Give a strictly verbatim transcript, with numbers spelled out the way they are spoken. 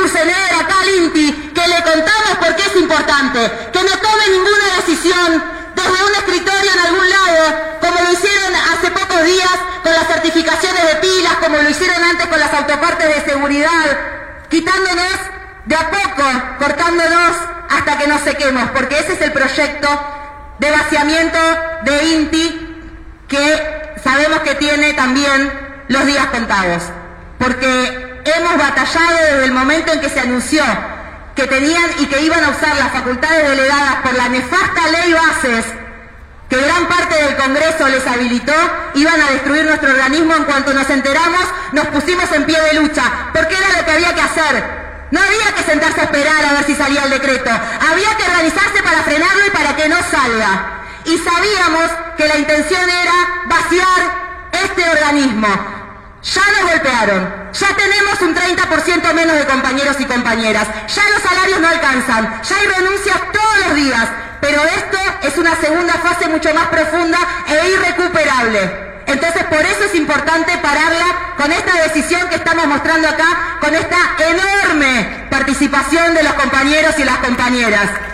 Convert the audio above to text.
Ursener, acá al INTI, que le contamos por qué es importante, que no tome ninguna decisión desde un escritorio en algún lado, como lo hicieron hace pocos días con las certificaciones de pilas, como lo hicieron antes con las autopartes de seguridad, quitándonos de a poco, cortándonos hasta que nos sequemos, porque ese es el proyecto de vaciamiento de INTI que sabemos que tiene también los días contados, porque hemos batallado desde el momento en que se anunció que tenían y que iban a usar las facultades delegadas por la nefasta ley Bases, que gran parte del Congreso les habilitó, iban a destruir nuestro organismo. En cuanto nos enteramos, nos pusimos en pie de lucha, porque era lo que había que hacer. No había que sentarse a esperar a ver si salía el decreto, había que organizarse para frenarlo y para que no salga. Y sabíamos que la intención era vaciar este organismo. Ya nos golpearon, ya tenemos un treinta por ciento menos de compañeros y compañeras, ya los salarios no alcanzan, ya hay renuncias todos los días, pero esto es una segunda fase mucho más profunda e irrecuperable. Entonces por eso es importante pararla con esta decisión que estamos mostrando acá, con esta enorme participación de los compañeros y las compañeras.